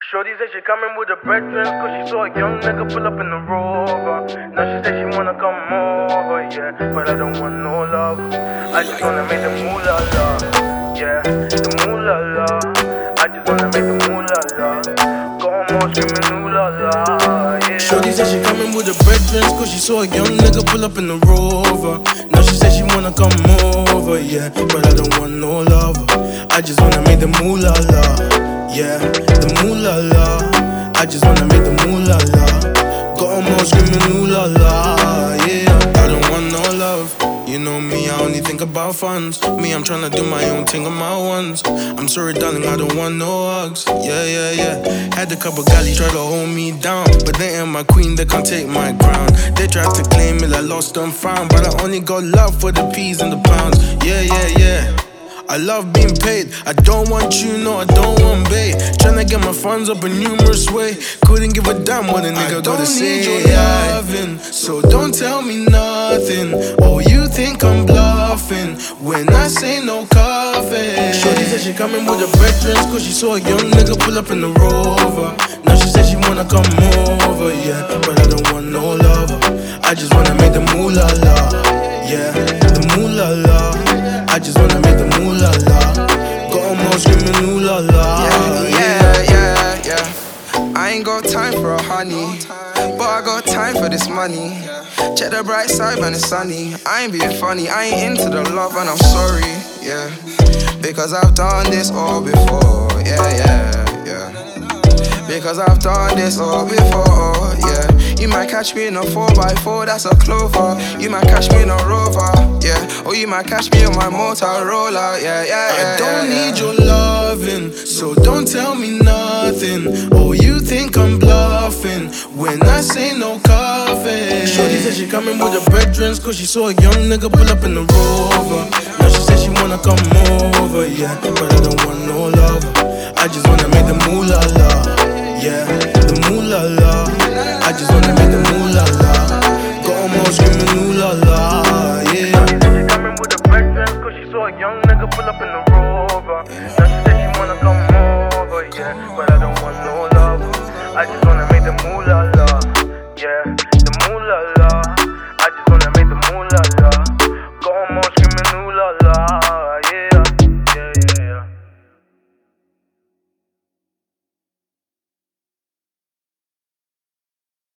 Shorty said she coming with her brethren, cause she saw a young nigga pull up in the Rover. Now she said she wanna come over, yeah, but I don't want no love. I just wanna make the moolah la, yeah, the moolah la. I just wanna make the moolah la. Go home screaming ooh la la, yeah. Shorty said she coming with her brethren, cause she saw a young nigga pull up in the Rover. Now she said she wanna come over, yeah, but I don't want no love. I just wanna make the moolah la, yeah, the moolah la. I just wanna make the moolah la. Got 'em all screaming ooh la la, yeah. I don't want no love. You know me, I only think about funds. Me, I'm tryna do my own thing on my ones. I'm sorry, darling, I don't want no hugs. Yeah, yeah, yeah. Had a couple galleys try to hold me down, but they ain't my queen, they can't take my crown. They tried to claim it, I lost and found, but I only got love for the peas and the pounds. Yeah, yeah, yeah. I love being paid. I don't want you, no, I don't want bait. Tryna get my funds up a numerous way. Couldn't give a damn what a nigga gotta say. I don't need your loving, so don't tell me nothing. Oh, you think I'm bluffing when I say no coffee. Shorty said she coming with her brethren, cause she saw a young nigga pull up in the Rover. Now she said she wanna come over, yeah, but I don't want no love. I just wanna make the moolah la, yeah, the moolah la. I just wanna make the moolah la. Got 'em all screaming ooh la la. Yeah. I ain't got time for a honey, but I got time for this money. Check the bright side when it's sunny. I ain't being funny, I ain't into the love and I'm sorry, yeah. Because I've done this all before, yeah. Because I've done this all before, yeah. You might catch me in a 4x4, that's a Clover. You might catch me in a Rover, yeah. Or you might catch me on my Motorola, yeah. I don't need your loving, so don't tell me nothing. Oh, you think I'm bluffing when I say no coffee. Shorty said she coming with her brethren, cause she saw a young nigga pull up in the Rover. Now she said she wanna come over, yeah, but I don't want no love. I just wanna make the moolah la, yeah, the moolah la. I just wanna make the moolah la. Got 'em all screaming ooh la la, yeah. She coming with her brethren, cause she saw a young nigga pull up in the